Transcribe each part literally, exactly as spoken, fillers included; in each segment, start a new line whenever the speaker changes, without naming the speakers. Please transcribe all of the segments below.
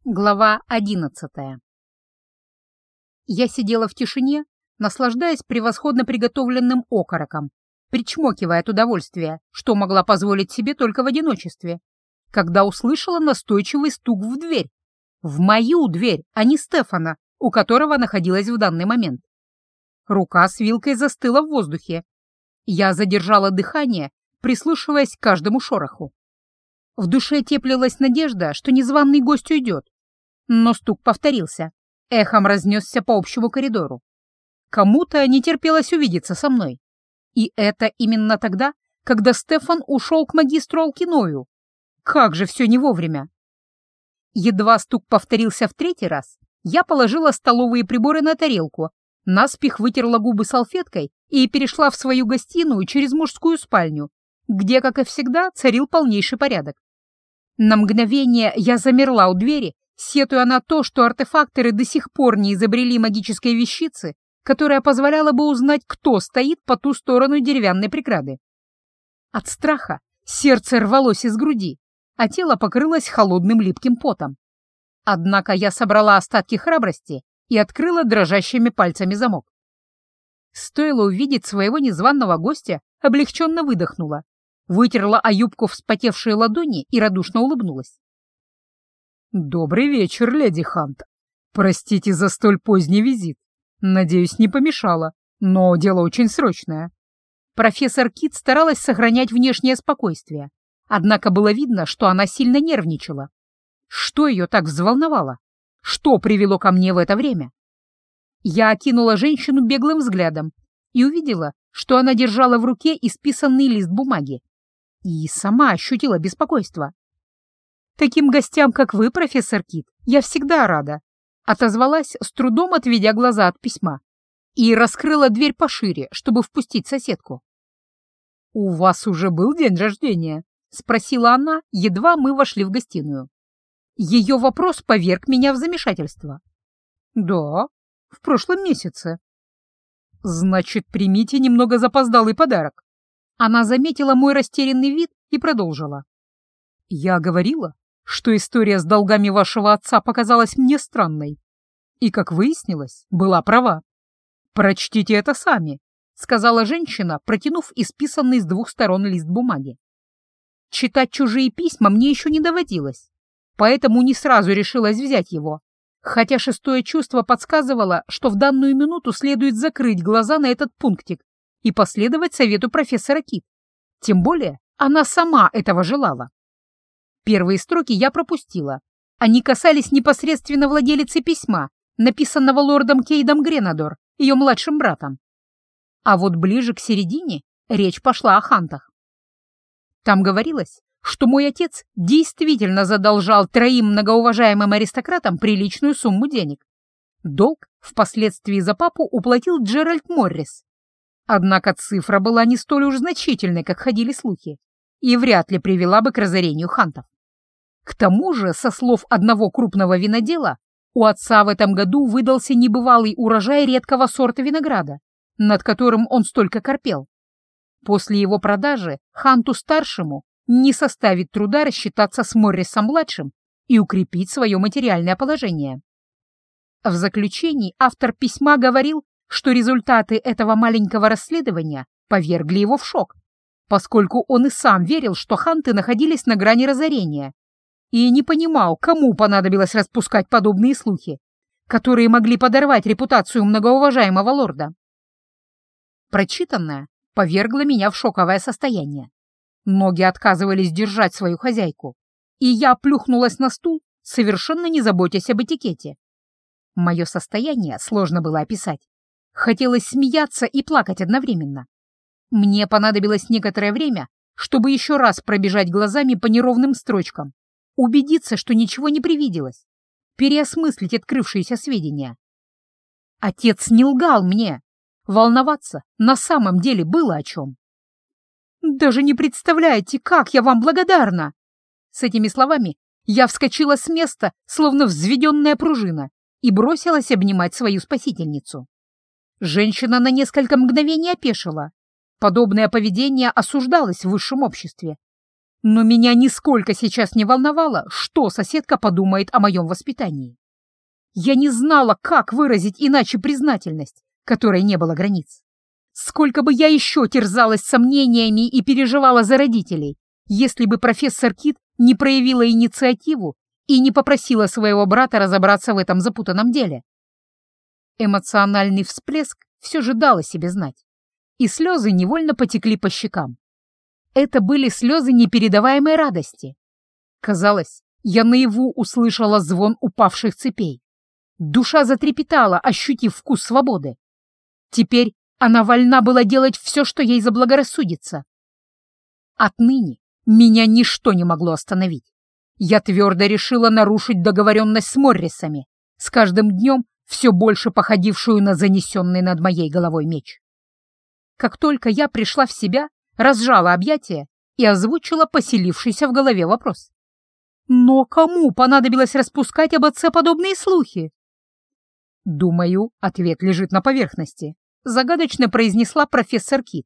Глава одиннадцатая. Я сидела в тишине, наслаждаясь превосходно приготовленным окороком, причмокивая от удовольствия, что могла позволить себе только в одиночестве, когда услышала настойчивый стук в дверь. В мою дверь, а не Стефана, у которого находилась в данный момент. Рука с вилкой застыла в воздухе. Я задержала дыхание, прислушиваясь к каждому шороху. В душе теплилась надежда, что незваный гость уйдет. Но стук повторился, эхом разнесся по общему коридору. Кому-то не терпелось увидеться со мной. И это именно тогда, когда Стефан ушел к магистру Алкиною. Как же все не вовремя! Едва стук повторился в третий раз, я положила столовые приборы на тарелку, наспех вытерла губы салфеткой и перешла в свою гостиную через мужскую спальню, где, как и всегда, царил полнейший порядок. На мгновение я замерла у двери, сетуя на то, что артефакторы до сих пор не изобрели магической вещицы, которая позволяла бы узнать, кто стоит по ту сторону деревянной преграды. От страха сердце рвалось из груди, а тело покрылось холодным липким потом. Однако я собрала остатки храбрости и открыла дрожащими пальцами замок. Стоило увидеть своего незваного гостя, облегченно выдохнула, вытерла о юбку вспотевшие ладони и радушно улыбнулась. «Добрый вечер, леди Хант. Простите за столь поздний визит. Надеюсь, не помешало, но дело очень срочное». Профессор Кит старалась сохранять внешнее спокойствие, однако было видно, что она сильно нервничала. Что ее так взволновало? Что привело ко мне в это время? Я окинула женщину беглым взглядом и увидела, что она держала в руке исписанный лист бумаги. И сама ощутила беспокойство. «Таким гостям, как вы, профессор Кит, я всегда рада», — отозвалась, с трудом отведя глаза от письма, и раскрыла дверь пошире, чтобы впустить соседку. «У вас уже был день рождения?» — спросила она, едва мы вошли в гостиную. Ее вопрос поверг меня в замешательство. «Да, в прошлом месяце». «Значит, примите немного запоздалый подарок». Она заметила мой растерянный вид и продолжила. «Я говорила, что история с долгами вашего отца показалась мне странной. И, как выяснилось, была права. Прочтите это сами», — сказала женщина, протянув исписанный с двух сторон лист бумаги. Читать чужие письма мне еще не доводилось, поэтому не сразу решилась взять его, хотя шестое чувство подсказывало, что в данную минуту следует закрыть глаза на этот пунктик и последовать совету профессора Кит. Тем более она сама этого желала. Первые строки я пропустила. Они касались непосредственно владелицы письма, написанного лордом Кейдом Гренадор, ее младшим братом. А вот ближе к середине речь пошла о хантах. Там говорилось, что мой отец действительно задолжал троим многоуважаемым аристократам приличную сумму денег. Долг впоследствии за папу уплатил Джеральд Моррис. Однако цифра была не столь уж значительной, как ходили слухи, и вряд ли привела бы к разорению хантов. К тому же, со слов одного крупного винодела, у отца в этом году выдался небывалый урожай редкого сорта винограда, над которым он столько корпел. После его продажи ханту-старшему не составит труда рассчитаться с Моррисом-младшим и укрепить свое материальное положение. В заключении автор письма говорил, что результаты этого маленького расследования повергли его в шок, поскольку он и сам верил, что ханты находились на грани разорения, и не понимал, кому понадобилось распускать подобные слухи, которые могли подорвать репутацию многоуважаемого лорда. Прочитанное повергло меня в шоковое состояние. Ноги отказывались держать свою хозяйку, и я плюхнулась на стул, совершенно не заботясь об этикете. Мое состояние сложно было описать. Хотелось смеяться и плакать одновременно. Мне понадобилось некоторое время, чтобы еще раз пробежать глазами по неровным строчкам, убедиться, что ничего не привиделось, переосмыслить открывшиеся сведения. Отец не лгал мне. Волноваться на самом деле было о чем. «Даже не представляете, как я вам благодарна!» С этими словами я вскочила с места, словно взведенная пружина, и бросилась обнимать свою спасительницу. Женщина на несколько мгновений опешила. Подобное поведение осуждалось в высшем обществе. Но меня нисколько сейчас не волновало, что соседка подумает о моем воспитании. Я не знала, как выразить иначе признательность, которой не было границ. Сколько бы я еще терзалась сомнениями и переживала за родителей, если бы профессор Кит не проявила инициативу и не попросила своего брата разобраться в этом запутанном деле. Эмоциональный всплеск все же дал о себе знать, и слезы невольно потекли по щекам. Это были слезы непередаваемой радости. Казалось, я наяву услышала звон упавших цепей. Душа затрепетала, ощутив вкус свободы. Теперь она вольна была делать все, что ей заблагорассудится. Отныне меня ничто не могло остановить. Я твердо решила нарушить договоренность с Моррисами, с каждым днем все больше походившую на занесенный над моей головой меч. Как только я пришла в себя, разжала объятия и озвучила поселившийся в голове вопрос. Но кому понадобилось распускать об отце подобные слухи? «Думаю, ответ лежит на поверхности», — загадочно произнесла профессор Кит.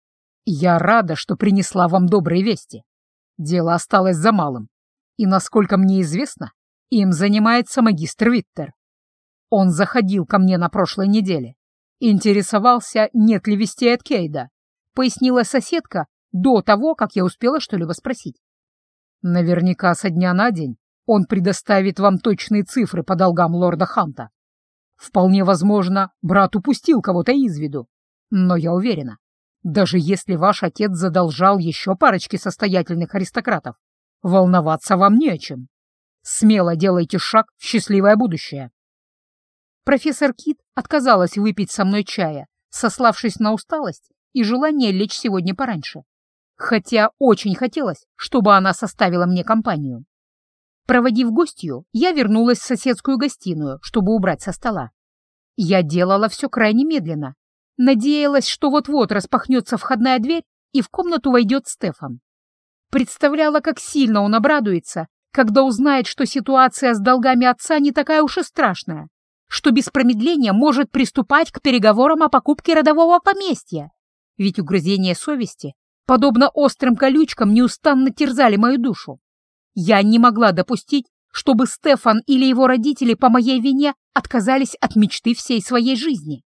«Я рада, что принесла вам добрые вести. Дело осталось за малым, и, насколько мне известно, им занимается магистр Виттер. Он заходил ко мне на прошлой неделе, интересовался, нет ли вестей от Кейда», — пояснила соседка до того, как я успела что-либо спросить. «Наверняка со дня на день он предоставит вам точные цифры по долгам лорда Ханта. Вполне возможно, брат упустил кого-то из виду, но я уверена, даже если ваш отец задолжал еще парочке состоятельных аристократов, волноваться вам не о чем. Смело делайте шаг в счастливое будущее». Профессор Кит отказалась выпить со мной чая, сославшись на усталость и желание лечь сегодня пораньше, хотя очень хотелось, чтобы она составила мне компанию. Проводив гостью, я вернулась в соседскую гостиную, чтобы убрать со стола. Я делала все крайне медленно, надеялась, что вот-вот распахнется входная дверь и в комнату войдет Стефан. Представляла, как сильно он обрадуется, когда узнает, что ситуация с долгами отца не такая уж и страшная, что без промедления может приступать к переговорам о покупке родового поместья. Ведь угрызения совести, подобно острым колючкам, неустанно терзали мою душу. Я не могла допустить, чтобы Стефан или его родители по моей вине отказались от мечты всей своей жизни.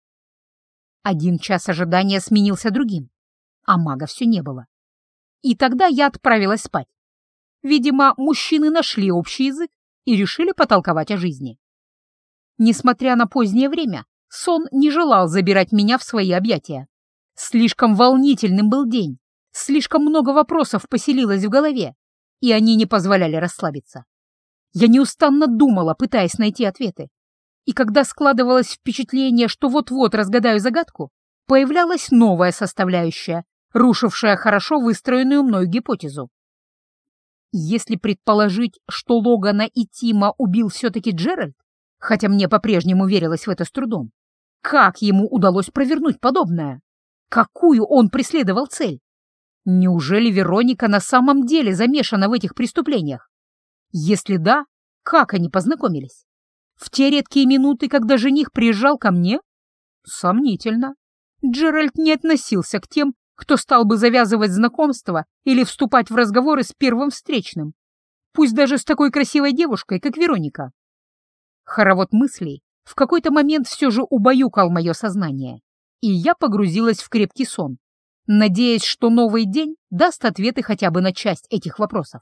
Один час ожидания сменился другим, а мага все не было. И тогда я отправилась спать. Видимо, мужчины нашли общий язык и решили потолковать о жизни. Несмотря на позднее время, сон не желал забирать меня в свои объятия. Слишком волнительным был день, слишком много вопросов поселилось в голове, и они не позволяли расслабиться. Я неустанно думала, пытаясь найти ответы. И когда складывалось впечатление, что вот-вот разгадаю загадку, появлялась новая составляющая, рушившая хорошо выстроенную мною гипотезу. Если предположить, что Логана и Тима убил все-таки Джеральд, хотя мне по-прежнему верилось в это с трудом, как ему удалось провернуть подобное? Какую он преследовал цель? Неужели Вероника на самом деле замешана в этих преступлениях? Если да, как они познакомились? В те редкие минуты, когда жених приезжал ко мне? Сомнительно. Джеральд не относился к тем, кто стал бы завязывать знакомство или вступать в разговоры с первым встречным, пусть даже с такой красивой девушкой, как Вероника. Хоровод мыслей в какой-то момент все же убаюкал мое сознание, и я погрузилась в крепкий сон, надеясь, что новый день даст ответы хотя бы на часть этих вопросов.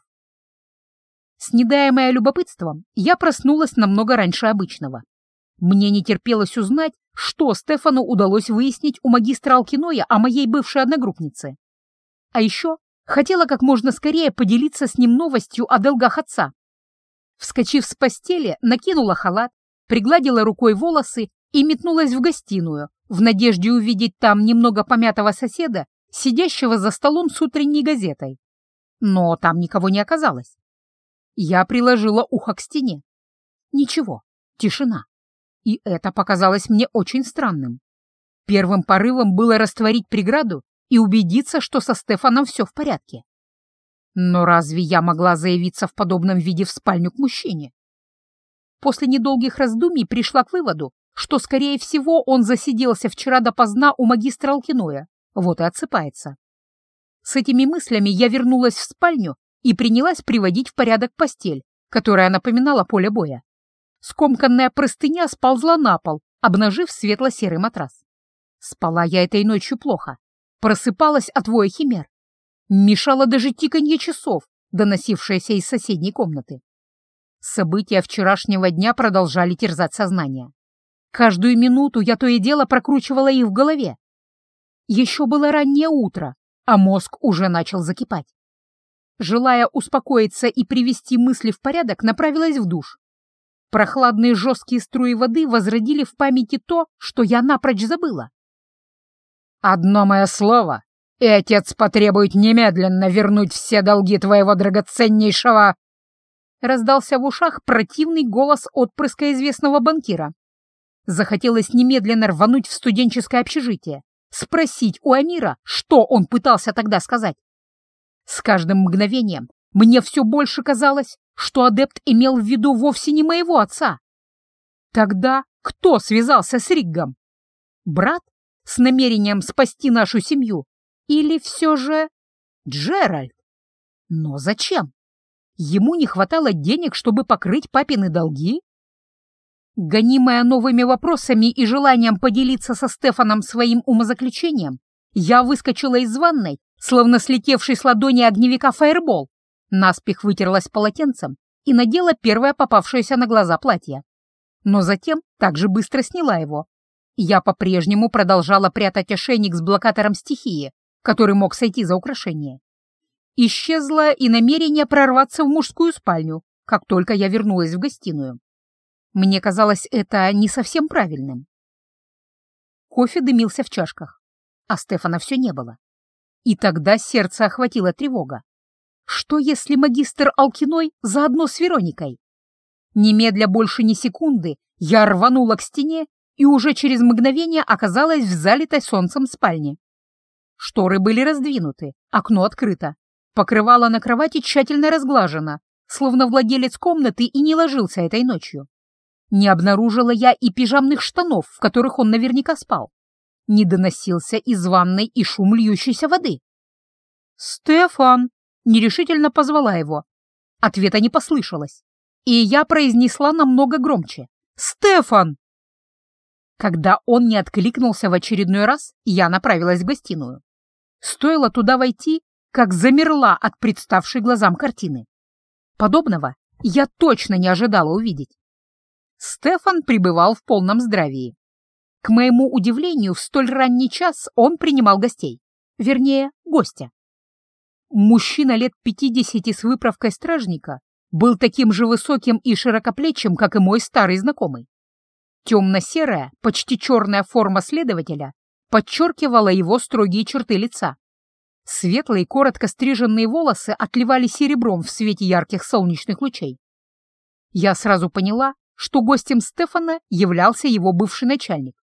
Снедаемая любопытством, я проснулась намного раньше обычного. Мне не терпелось узнать, что Стефану удалось выяснить у магистра Алкиноя о моей бывшей одногруппнице. А еще хотела как можно скорее поделиться с ним новостью о долгах отца. Вскочив с постели, накинула халат, пригладила рукой волосы и метнулась в гостиную, в надежде увидеть там немного помятого соседа, сидящего за столом с утренней газетой. Но там никого не оказалось. Я приложила ухо к стене. Ничего, тишина. И это показалось мне очень странным. Первым порывом было растворить преграду и убедиться, что со Стефаном все в порядке. Но разве я могла заявиться в подобном виде в спальню к мужчине? После недолгих раздумий пришла к выводу, что, скорее всего, он засиделся вчера допоздна у магистра Алкиноя, вот и отсыпается. С этими мыслями я вернулась в спальню и принялась приводить в порядок постель, которая напоминала поле боя. Скомканная простыня сползла на пол, обнажив светло-серый матрас. Спала я этой ночью плохо, просыпалась от воя химер. Мешало даже тиканье часов, доносившееся из соседней комнаты. События вчерашнего дня продолжали терзать сознание. Каждую минуту я то и дело прокручивала их в голове. Еще было раннее утро, а мозг уже начал закипать. Желая успокоиться и привести мысли в порядок, направилась в душ. Прохладные жесткие струи воды возродили в памяти то, что я напрочь забыла. «Одно мое слово, и отец потребует немедленно вернуть все долги твоего драгоценнейшего...» Раздался в ушах противный голос отпрыска известного банкира. Захотелось немедленно рвануть в студенческое общежитие, спросить у Амира, что он пытался тогда сказать. С каждым мгновением мне все больше казалось, что адепт имел в виду вовсе не моего отца. Тогда кто связался с Риггом? Брат с намерением спасти нашу семью? Или все же Джеральд? Но зачем? Ему не хватало денег, чтобы покрыть папины долги? Гонимая новыми вопросами и желанием поделиться со Стефаном своим умозаключением, я выскочила из ванной, словно слетевший с ладони огневика фаербол, наспех вытерлась полотенцем и надела первое попавшееся на глаза платье. Но затем также быстро сняла его. Я по-прежнему продолжала прятать ошейник с блокатором стихии, который мог сойти за украшение. Исчезло и намерение прорваться в мужскую спальню, как только я вернулась в гостиную. Мне казалось это не совсем правильным. Кофе дымился в чашках, а Стефана все не было. И тогда сердце охватила тревога. Что если магистр Алкиной заодно с Вероникой? Немедля больше ни секунды я рванула к стене и уже через мгновение оказалась в залитой солнцем спальне. Шторы были раздвинуты, окно открыто. Покрывало на кровати тщательно разглажено, словно владелец комнаты и не ложился этой ночью. Не обнаружила я и пижамных штанов, в которых он наверняка спал. Не доносился из ванной и шум льющейся воды. «Стефан!» — нерешительно позвала его. Ответа не послышалось, и я произнесла намного громче. «Стефан!» Когда он не откликнулся в очередной раз, я направилась в гостиную. Стоило туда войти, как замерла от представшей глазам картины. Подобного я точно не ожидала увидеть. Стефан пребывал в полном здравии. К моему удивлению, в столь ранний час он принимал гостей. Вернее, гостя. Мужчина лет пятидесяти с выправкой стражника был таким же высоким и широкоплечим, как и мой старый знакомый. Темно-серая, почти черная форма следователя подчеркивала его строгие черты лица. Светлые, коротко стриженные волосы отливали серебром в свете ярких солнечных лучей. Я сразу поняла, что гостем Стефана являлся его бывший начальник.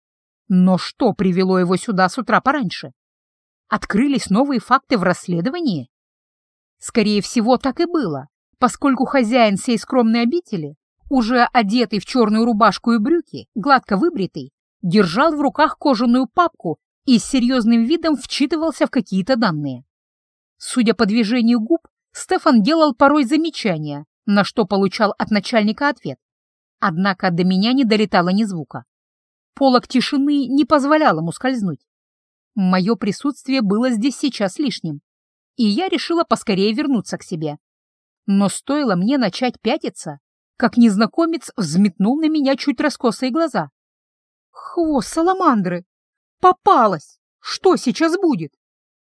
Но что привело его сюда с утра пораньше? Открылись новые факты в расследовании? Скорее всего, так и было, поскольку хозяин сей скромной обители, уже одетый в черную рубашку и брюки, гладко выбритый, держал в руках кожаную папку и с серьезным видом вчитывался в какие-то данные. Судя по движению губ, Стефан делал порой замечания, на что получал от начальника ответ. Однако до меня не долетало ни звука. Полог тишины не позволял ему скользнуть. Мое присутствие было здесь сейчас лишним, и я решила поскорее вернуться к себе. Но стоило мне начать пятиться, как незнакомец взметнул на меня чуть раскосые глаза. «Хвост саламандры! Попалась! Что сейчас будет?»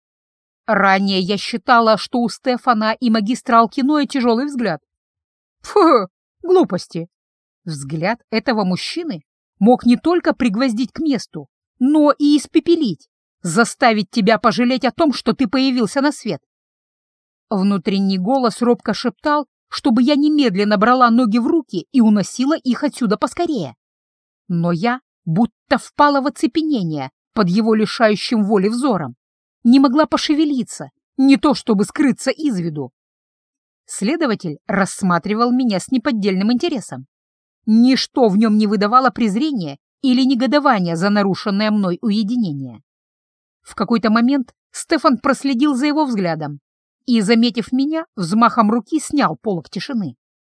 Ранее я считала, что у Стефана и магистра Алкиноя тяжелый взгляд. Фу, глупости! Взгляд этого мужчины мог не только пригвоздить к месту, но и испепелить, заставить тебя пожалеть о том, что ты появился на свет. Внутренний голос робко шептал, чтобы я немедленно брала ноги в руки и уносила их отсюда поскорее. Но я будто впала в оцепенение под его лишающим воли взором, не могла пошевелиться, не то чтобы скрыться из виду. Следователь рассматривал меня с неподдельным интересом. Ничто в нем не выдавало презрения или негодования за нарушенное мной уединение. В какой-то момент Стефан проследил за его взглядом, и, заметив меня, взмахом руки снял полог тишины.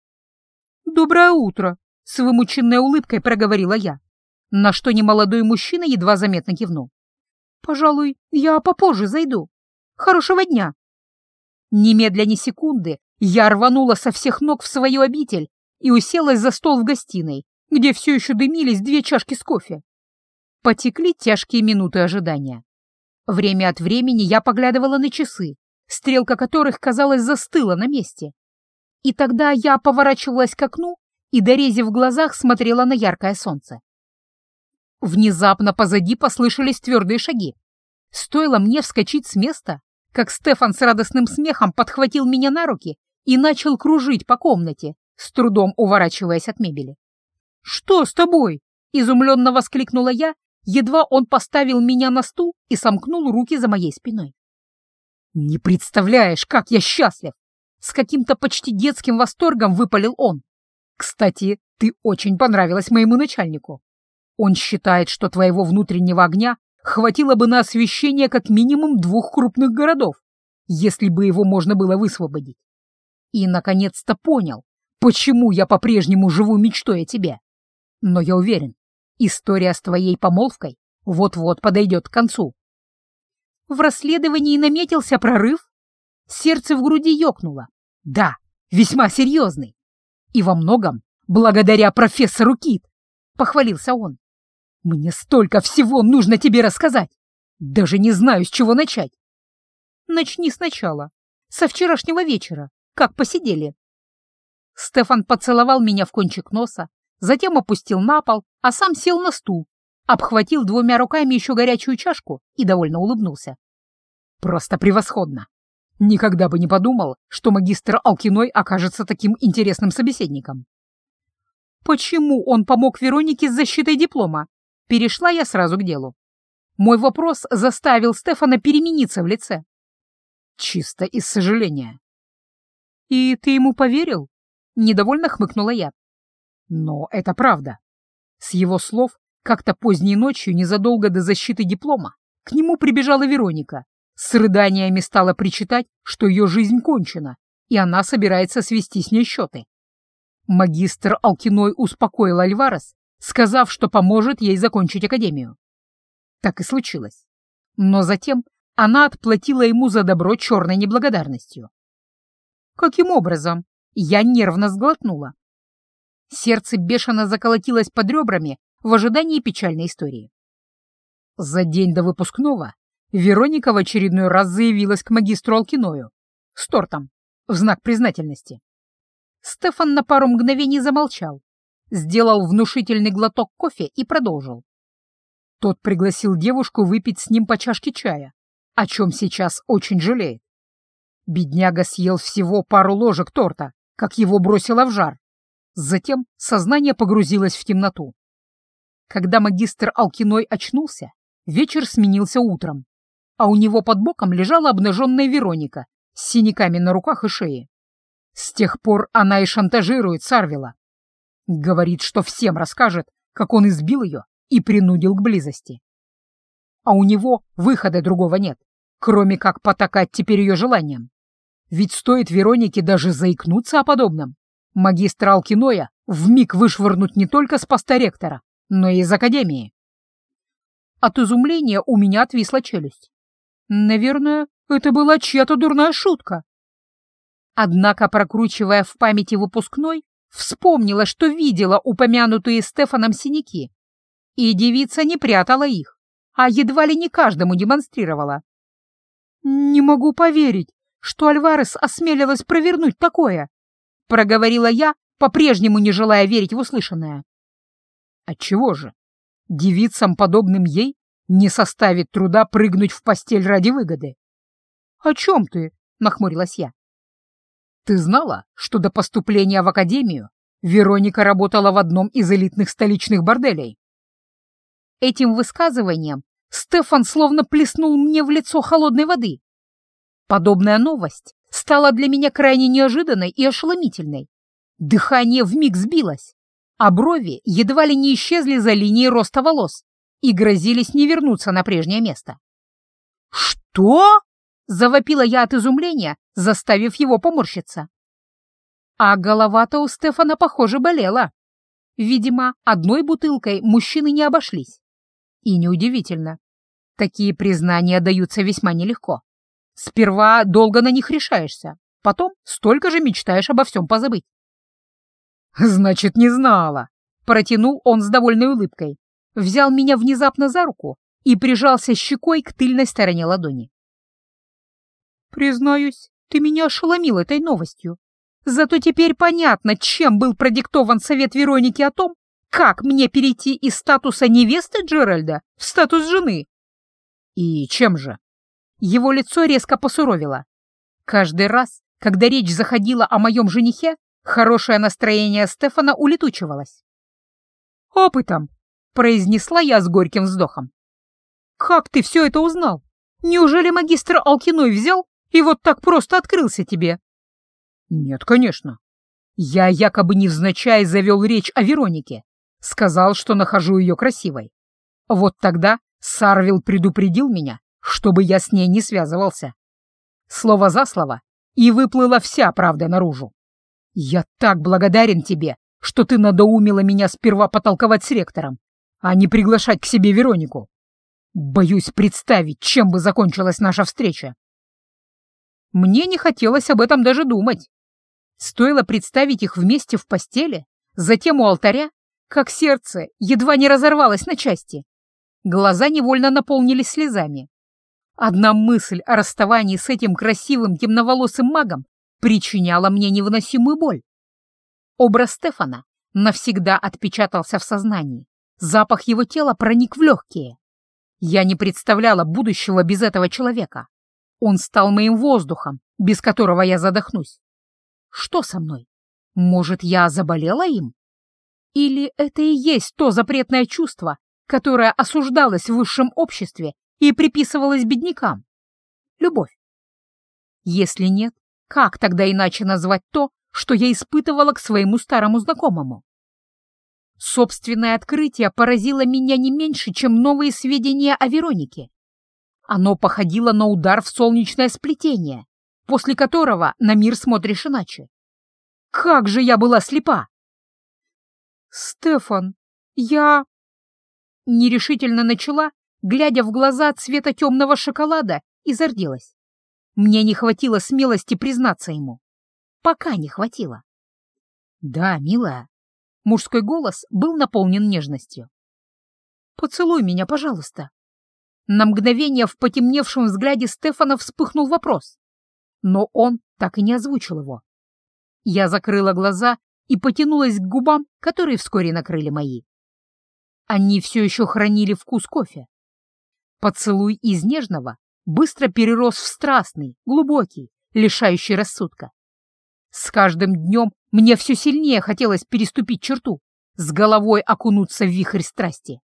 «Доброе утро!» — с вымученной улыбкой проговорила я, на что немолодой мужчина едва заметно кивнул. «Пожалуй, я попозже зайду. Хорошего дня!» Немедля ни секунды я рванула со всех ног в свою обитель и уселась за стол в гостиной, где все еще дымились две чашки с кофе. Потекли тяжкие минуты ожидания. Время от времени я поглядывала на часы, стрелка которых, казалось, застыла на месте. И тогда я поворачивалась к окну и, дорезив в глазах, смотрела на яркое солнце. Внезапно позади послышались твердые шаги. Стоило мне вскочить с места, как Стефан с радостным смехом подхватил меня на руки и начал кружить по комнате, с трудом уворачиваясь от мебели. «Что с тобой?» — изумленно воскликнула я, едва он поставил меня на стул и сомкнул руки за моей спиной. «Не представляешь, как я счастлив!» — с каким-то почти детским восторгом выпалил он. «Кстати, ты очень понравилась моему начальнику. Он считает, что твоего внутреннего огня хватило бы на освещение как минимум двух крупных городов, если бы его можно было высвободить. И, наконец-то, понял, почему я по-прежнему живу мечтой о тебе. Но я уверен, история с твоей помолвкой вот-вот подойдет к концу». В расследовании наметился прорыв. Сердце в груди ёкнуло. Да, весьма серьезный. И во многом благодаря профессору Кит, похвалился он. Мне столько всего нужно тебе рассказать. Даже не знаю, с чего начать. Начни сначала. Со вчерашнего вечера. Как посидели. Стефан поцеловал меня в кончик носа, затем опустил на пол, а сам сел на стул, обхватил двумя руками еще горячую чашку и довольно улыбнулся. Просто превосходно. Никогда бы не подумал, что магистр Алкиной окажется таким интересным собеседником. Почему он помог Веронике с защитой диплома? Перешла я сразу к делу. Мой вопрос заставил Стефана перемениться в лице. Чисто из сожаления. «И ты ему поверил?» — недовольно хмыкнула я. Но это правда. С его слов, как-то поздней ночью, незадолго до защиты диплома, к нему прибежала Вероника. С рыданиями стала причитать, что ее жизнь кончена, и она собирается свести с ней счеты. Магистр Алкиной успокоил Альварес, сказав, что поможет ей закончить академию. Так и случилось. Но затем она отплатила ему за добро черной неблагодарностью. Каким образом? Я нервно сглотнула. Сердце бешено заколотилось под ребрами в ожидании печальной истории. За день до выпускного Вероника в очередной раз заявилась к магистру Алкиною с тортом в знак признательности. Стефан на пару мгновений замолчал, сделал внушительный глоток кофе и продолжил. Тот пригласил девушку выпить с ним по чашке чая, о чем сейчас очень жалеет. Бедняга съел всего пару ложек торта, как его бросило в жар. Затем сознание погрузилось в темноту. Когда магистр Алкиной очнулся, вечер сменился утром, а у него под боком лежала обнаженная Вероника с синяками на руках и шее. С тех пор она и шантажирует Сарвила. Говорит, что всем расскажет, как он избил ее и принудил к близости. А у него выхода другого нет, кроме как потакать теперь ее желаниям. Ведь стоит Веронике даже заикнуться о подобном, магистра Алкиноя вмиг вышвырнуть не только с поста ректора, но и из академии. От изумления у меня отвисла челюсть. Наверное, это была чья-то дурная шутка. Однако, прокручивая в памяти выпускной, вспомнила, что видела упомянутые Стефаном синяки, и девица не прятала их, а едва ли не каждому демонстрировала. «Не могу поверить, что Альварес осмелилась провернуть такое», — проговорила я, по-прежнему не желая верить в услышанное. Отчего же? Девицам, подобным ей, не составит труда прыгнуть в постель ради выгоды. «О чем ты?» — нахмурилась я. «Ты знала, что до поступления в академию Вероника работала в одном из элитных столичных борделей?» Этим высказыванием Стефан словно плеснул мне в лицо холодной воды. Подобная новость стала для меня крайне неожиданной и ошеломительной. Дыхание вмиг сбилось, а брови едва ли не исчезли за линией роста волос и грозились не вернуться на прежнее место. «Что?» — Завопила я от изумления, заставив его поморщиться. А голова-то у Стефана, похоже, болела. Видимо, одной бутылкой мужчины не обошлись. И неудивительно. Такие признания даются весьма нелегко. Сперва долго на них решаешься, потом столько же мечтаешь обо всем позабыть. «Значит, не знала», — протянул он с довольной улыбкой, взял меня внезапно за руку и прижался щекой к тыльной стороне ладони. «Признаюсь, ты меня ошеломил этой новостью. Зато теперь понятно, чем был продиктован совет Вероники о том, как мне перейти из статуса невесты Джеральда в статус жены». «И чем же?» Его лицо резко посуровило. Каждый раз, когда речь заходила о моем женихе, хорошее настроение Стефана улетучивалось. «Опытом», — произнесла я с горьким вздохом. «Как ты все это узнал? Неужели магистр Алкиной взял и вот так просто открылся тебе?» «Нет, конечно. Я якобы невзначай завел речь о Веронике, сказал, что нахожу ее красивой. Вот тогда Сарвил предупредил меня, чтобы я с ней не связывался. Слово за слово, и выплыла вся правда наружу. Я так благодарен тебе, что ты надоумила меня сперва потолковать с ректором, а не приглашать к себе Веронику. Боюсь представить, чем бы закончилась наша встреча». Мне не хотелось об этом даже думать. Стоило представить их вместе в постели, затем у алтаря, как сердце едва не разорвалось на части. Глаза невольно наполнились слезами. Одна мысль о расставании с этим красивым темноволосым магом причиняла мне невыносимую боль. Образ Стефана навсегда отпечатался в сознании. Запах его тела проник в легкие. Я не представляла будущего без этого человека. Он стал моим воздухом, без которого я задохнусь. Что со мной? Может, я заболела им? Или это и есть то запретное чувство, которое осуждалось в высшем обществе и приписывалось беднякам? Любовь. Если нет, как тогда иначе назвать то, что я испытывала к своему старому знакомому? Собственное открытие поразило меня не меньше, чем новые сведения о Веронике. Оно походило на удар в солнечное сплетение, после которого на мир смотришь иначе. Как же я была слепа! «Стефан, я...» Нерешительно начала, глядя в глаза цвета темного шоколада, и зарделась. Мне не хватило смелости признаться ему. Пока не хватило. «Да, милая». Мужской голос был наполнен нежностью. «Поцелуй меня, пожалуйста». На мгновение в потемневшем взгляде Стефана вспыхнул вопрос, но он так и не озвучил его. Я закрыла глаза и потянулась к губам, которые вскоре накрыли мои. Они все еще хранили вкус кофе. Поцелуй из нежного быстро перерос в страстный, глубокий, лишающий рассудка. С каждым днем мне все сильнее хотелось переступить черту, с головой окунуться в вихрь страсти.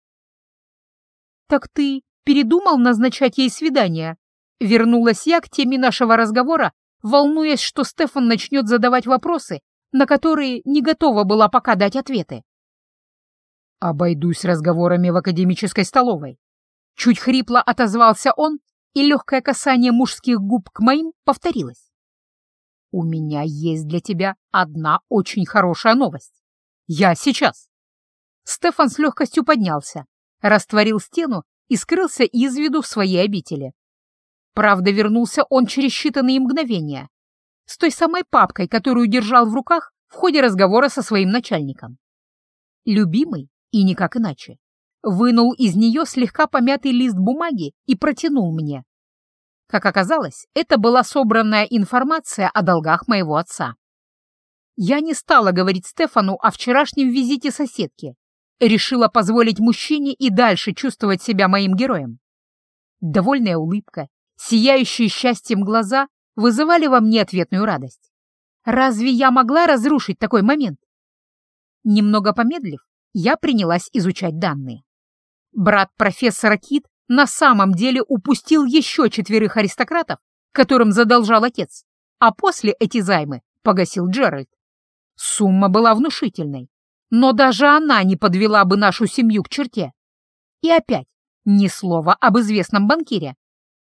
«Так ты передумал назначать ей свидание?» Вернулась я к теме нашего разговора, волнуясь, что Стефан начнет задавать вопросы, на которые не готова была пока дать ответы. «Обойдусь разговорами в академической столовой». Чуть хрипло отозвался он, и легкое касание мужских губ к моим повторилось. «У меня есть для тебя одна очень хорошая новость. Я сейчас». Стефан с легкостью поднялся, растворил стену и скрылся из виду в своей обители. Правда, вернулся он через считанные мгновения, с той самой папкой, которую держал в руках в ходе разговора со своим начальником. Любимый, и никак иначе, вынул из нее слегка помятый лист бумаги и протянул мне. Как оказалось, это была собранная информация о долгах моего отца. Я не стала говорить Стефану о вчерашнем визите соседки, решила позволить мужчине и дальше чувствовать себя моим героем. Довольная улыбка, сияющие счастьем глаза вызывали во мне ответную радость. Разве я могла разрушить такой момент? Немного помедлив, я принялась изучать данные. Брат профессора Кит на самом деле упустил еще четверых аристократов, которым задолжал отец, а после эти займы погасил Джеральд. Сумма была внушительной, но даже она не подвела бы нашу семью к черте. И опять ни слова об известном банкире.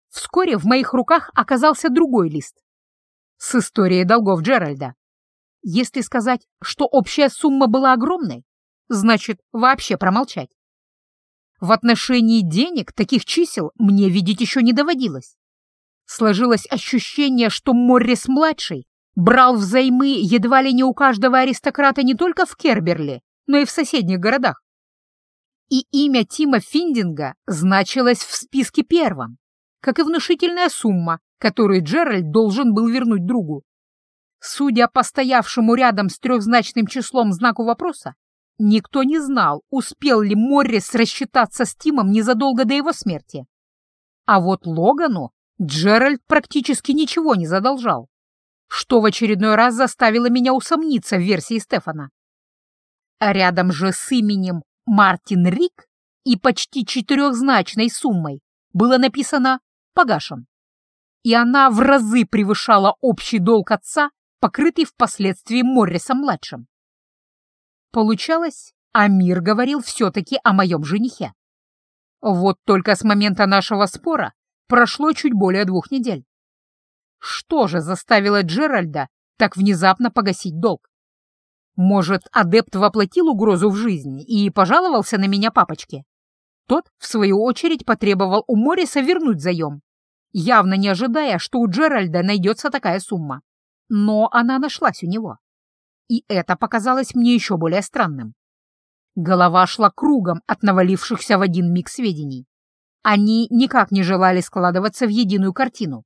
Вскоре в моих руках оказался другой лист с историей долгов Джеральда. Если сказать, что общая сумма была огромной, значит, вообще промолчать. В отношении денег таких чисел мне видеть еще не доводилось. Сложилось ощущение, что Моррис-младший брал взаймы едва ли не у каждого аристократа не только в Керберли, но и в соседних городах. И имя Тима Финдинга значилось в списке первым, как и внушительная сумма, которую Джеральд должен был вернуть другу. Судя по стоявшему рядом с трехзначным числом знаку вопроса, никто не знал, успел ли Моррис рассчитаться с Тимом незадолго до его смерти. А вот Логану Джеральд практически ничего не задолжал, что в очередной раз заставило меня усомниться в версии Стефана. А рядом же с именем Мартин Рик и почти четырехзначной суммой было написано «погашен». И она в разы превышала общий долг отца, покрытый впоследствии Моррисом-младшим. Получалось, Амир говорил все-таки о моем женихе. Вот только с момента нашего спора прошло чуть более двух недель. Что же заставило Джеральда так внезапно погасить долг? Может, адепт воплотил угрозу в жизнь и пожаловался на меня папочке? Тот, в свою очередь, потребовал у Морриса вернуть заем, явно не ожидая, что у Джеральда найдется такая сумма. Но она нашлась у него. И это показалось мне еще более странным. Голова шла кругом от навалившихся в один миг сведений. Они никак не желали складываться в единую картину.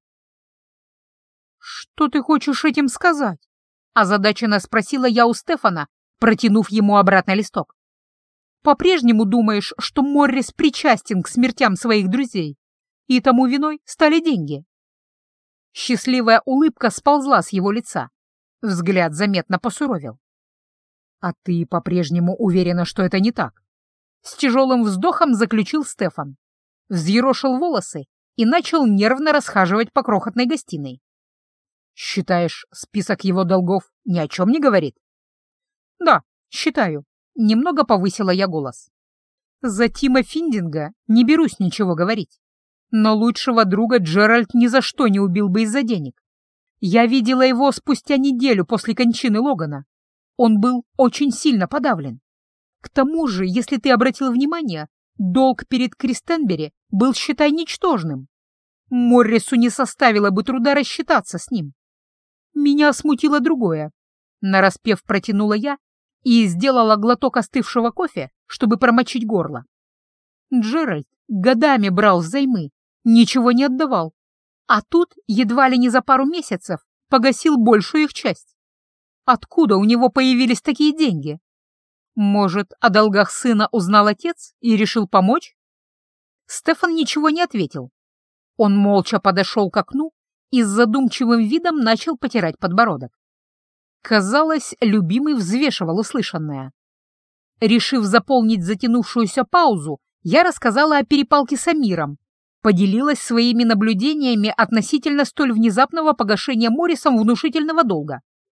«Что ты хочешь этим сказать?» — озадаченно спросила я у Стефана, протянув ему обратно листок. «По-прежнему думаешь, что Моррис причастен к смертям своих друзей, и тому виной стали деньги?» Счастливая улыбка сползла с его лица. Взгляд заметно посуровил. «А ты по-прежнему уверена, что это не так?» С тяжелым вздохом заключил Стефан, взъерошил волосы и начал нервно расхаживать по крохотной гостиной. «Считаешь, список его долгов ни о чем не говорит?» «Да, считаю», — немного повысила я голос. «За Тима Финдинга не берусь ничего говорить. Но лучшего друга Джеральд ни за что не убил бы из-за денег. Я видела его спустя неделю после кончины Логана. Он был очень сильно подавлен. К тому же, если ты обратил внимание, долг перед Кристенбери был, считай, ничтожным. Моррису не составило бы труда рассчитаться с ним. Меня смутило другое. Нараспев протянула я и сделала глоток остывшего кофе, чтобы промочить горло. Джеральд годами брал взаймы, ничего не отдавал, а тут едва ли не за пару месяцев погасил большую их часть. Откуда у него появились такие деньги? Может, о долгах сына узнал отец и решил помочь? Стефан ничего не ответил. Он молча подошел к окну и с задумчивым видом начал потирать подбородок. Казалось, любимый взвешивал услышанное. Решив заполнить затянувшуюся паузу, я рассказала о перепалке с Амиром, поделилась своими наблюдениями относительно столь внезапного погашения Моррисом внушительного долга.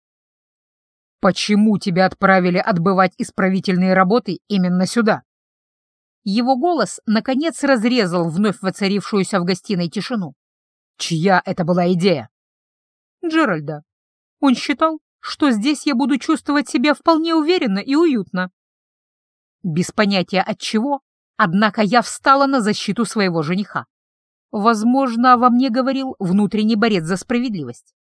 «Почему тебя отправили отбывать исправительные работы именно сюда?» Его голос, наконец, разрезал вновь воцарившуюся в гостиной тишину. «Чья это была идея?» «Джеральда. Он считал, что здесь я буду чувствовать себя вполне уверенно и уютно». Без понятия от чего, однако я встала на защиту своего жениха. Возможно, во мне говорил внутренний борец за справедливость.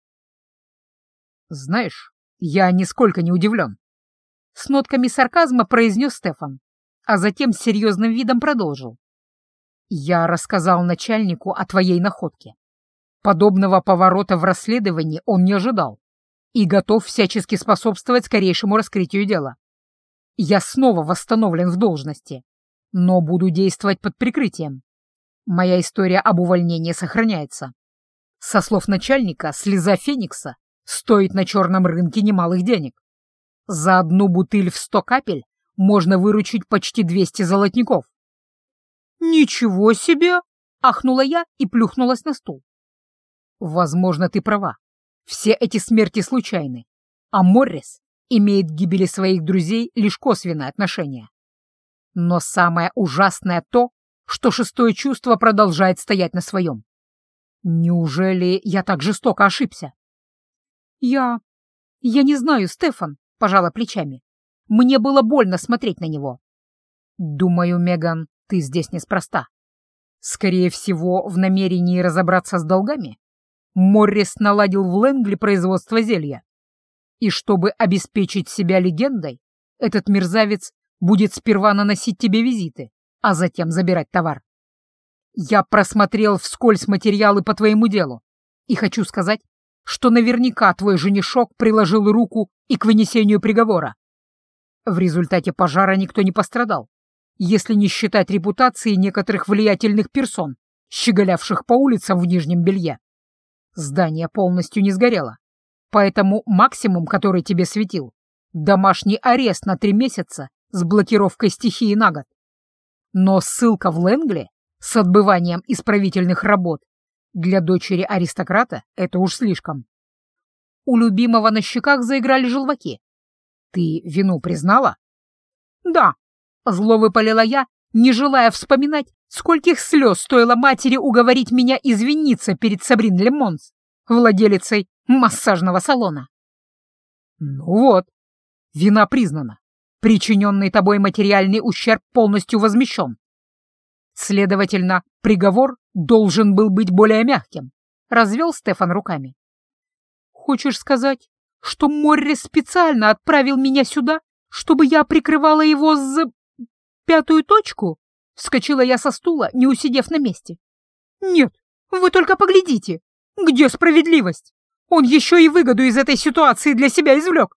«Знаешь, я нисколько не удивлен», — с нотками сарказма произнес Стефан, а затем с серьезным видом продолжил. «Я рассказал начальнику о твоей находке. Подобного поворота в расследовании он не ожидал и готов всячески способствовать скорейшему раскрытию дела. Я снова восстановлен в должности, но буду действовать под прикрытием. Моя история об увольнении сохраняется. Со слов начальника, слеза Феникса стоит на черном рынке немалых денег. За одну бутыль в сто капель можно выручить почти двести золотников». «Ничего себе!» — ахнула я и плюхнулась на стул. «Возможно, ты права. Все эти смерти случайны, а Моррис имеет к гибели своих друзей лишь косвенное отношение. Но самое ужасное то, что шестое чувство продолжает стоять на своем. Неужели я так жестоко ошибся? Я... я не знаю, Стефан, пожала плечами. Мне было больно смотреть на него. Думаю, Меган, ты здесь неспроста. Скорее всего, в намерении разобраться с долгами Моррис наладил в Лэнгли производство зелья. И чтобы обеспечить себя легендой, этот мерзавец будет сперва наносить тебе визиты, а затем забирать товар. Я просмотрел вскользь материалы по твоему делу и хочу сказать, что наверняка твой женишок приложил руку и к вынесению приговора. В результате пожара никто не пострадал, если не считать репутации некоторых влиятельных персон, щеголявших по улицам в нижнем белье. Здание полностью не сгорело, поэтому максимум, который тебе светил, домашний арест на три месяца с блокировкой стихии на год. Но ссылка в Лэнгли с отбыванием исправительных работ для дочери аристократа — это уж слишком. У любимого на щеках заиграли желваки. Ты вину признала? Да, зло выпалила я, не желая вспоминать, скольких слез стоило матери уговорить меня извиниться перед Сабрин Лемонс, владелицей массажного салона. Ну вот, вина признана. Причиненный тобой материальный ущерб полностью возмещен. Следовательно, приговор должен был быть более мягким, развел Стефан руками. Хочешь сказать, что Моррис специально отправил меня сюда, чтобы я прикрывала его за пятую точку? Вскочила я со стула, не усидев на месте. Нет, вы только поглядите, где справедливость? Он еще и выгоду из этой ситуации для себя извлек.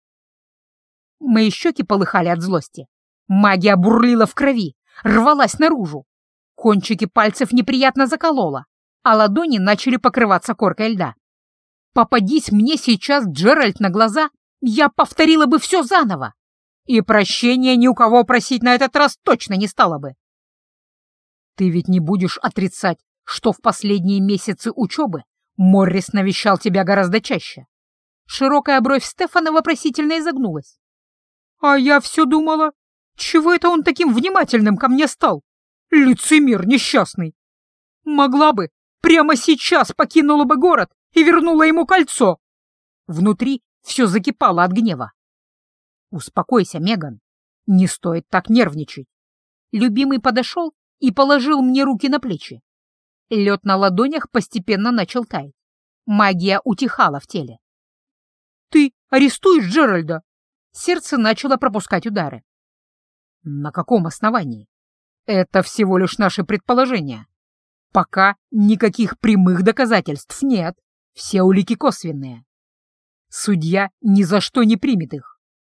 Мои щеки полыхали от злости. Магия бурлила в крови, рвалась наружу. Кончики пальцев неприятно закололо, а ладони начали покрываться коркой льда. Попадись мне сейчас Джеральд на глаза, я повторила бы все заново. И прощения ни у кого просить на этот раз точно не стала бы. Ты ведь не будешь отрицать, что в последние месяцы учебы Моррис навещал тебя гораздо чаще. Широкая бровь Стефана вопросительно изогнулась. А я все думала, чего это он таким внимательным ко мне стал? Лицемер несчастный. Могла бы, прямо сейчас покинула бы город и вернула ему кольцо. Внутри все закипало от гнева. Успокойся, Меган, не стоит так нервничать. Любимый подошел и положил мне руки на плечи. Лед на ладонях постепенно начал таять. Магия утихала в теле. Ты арестуешь Джеральда? Сердце начало пропускать удары. На каком основании? Это всего лишь наши предположения. Пока никаких прямых доказательств нет, все улики косвенные. Судья ни за что не примет их.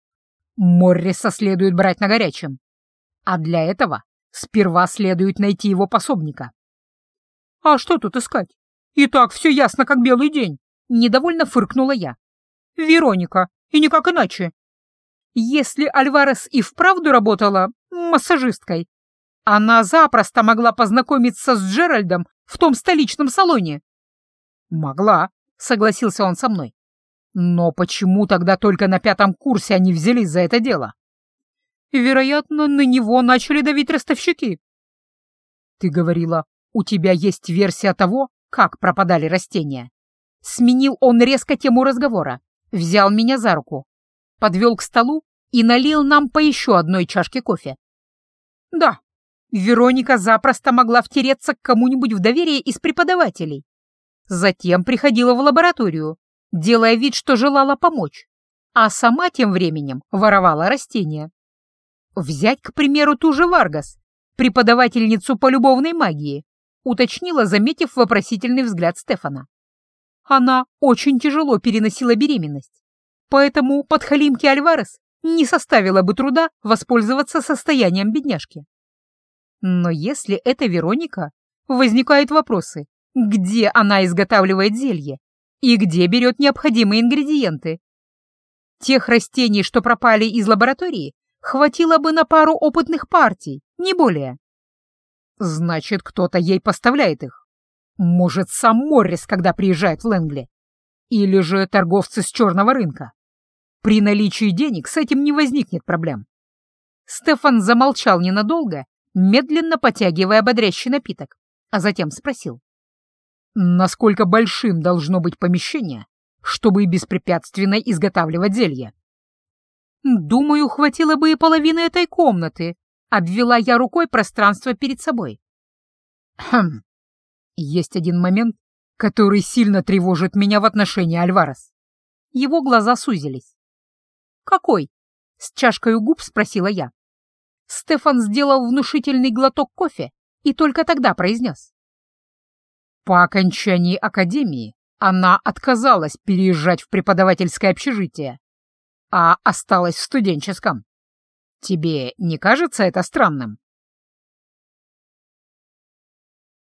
Морриса следует брать на горячем. А для этого сперва следует найти его пособника. А что тут искать? И так все ясно, как белый день. Недовольно фыркнула я. Вероника, и никак иначе. Если Альварес и вправду работала массажисткой, она запросто могла познакомиться с Джеральдом в том столичном салоне. Могла, согласился он со мной. Но почему тогда только на пятом курсе они взялись за это дело? Вероятно, на него начали давить ростовщики. Ты говорила, у тебя есть версия того, как пропадали растения. Сменил он резко тему разговора, взял меня за руку, подвел к столу и налил нам по еще одной чашке кофе. Да, Вероника запросто могла втереться к кому-нибудь в доверие из преподавателей. Затем приходила в лабораторию, делая вид, что желала помочь, а сама тем временем воровала растения. Взять, к примеру, ту же Варгас, преподавательницу по любовной магии, уточнила, заметив вопросительный взгляд Стефана. Она очень тяжело переносила беременность, поэтому подхалимке Альварес не составило бы труда воспользоваться состоянием бедняжки. Но если это Вероника, возникают вопросы, где она изготавливает зелье и где берет необходимые ингредиенты. Тех растений, что пропали из лаборатории, хватило бы на пару опытных партий, не более. Значит, кто-то ей поставляет их. Может, сам Моррис, когда приезжает в Лэнгли. Или же торговцы с черного рынка. При наличии денег с этим не возникнет проблем. Стефан замолчал ненадолго, медленно потягивая бодрящий напиток, а затем спросил. Насколько большим должно быть помещение, чтобы беспрепятственно изготавливать зелье? Думаю, хватило бы и половины этой комнаты. Обвела я рукой пространство перед собой. Хм. Есть один момент, который сильно тревожит меня в отношении Альварес. Его глаза сузились. Какой? С чашкой у губ спросила я. Стефан сделал внушительный глоток кофе и только тогда произнес. По окончании академии она отказалась переезжать в преподавательское общежитие, а осталась в студенческом. Тебе не кажется это странным?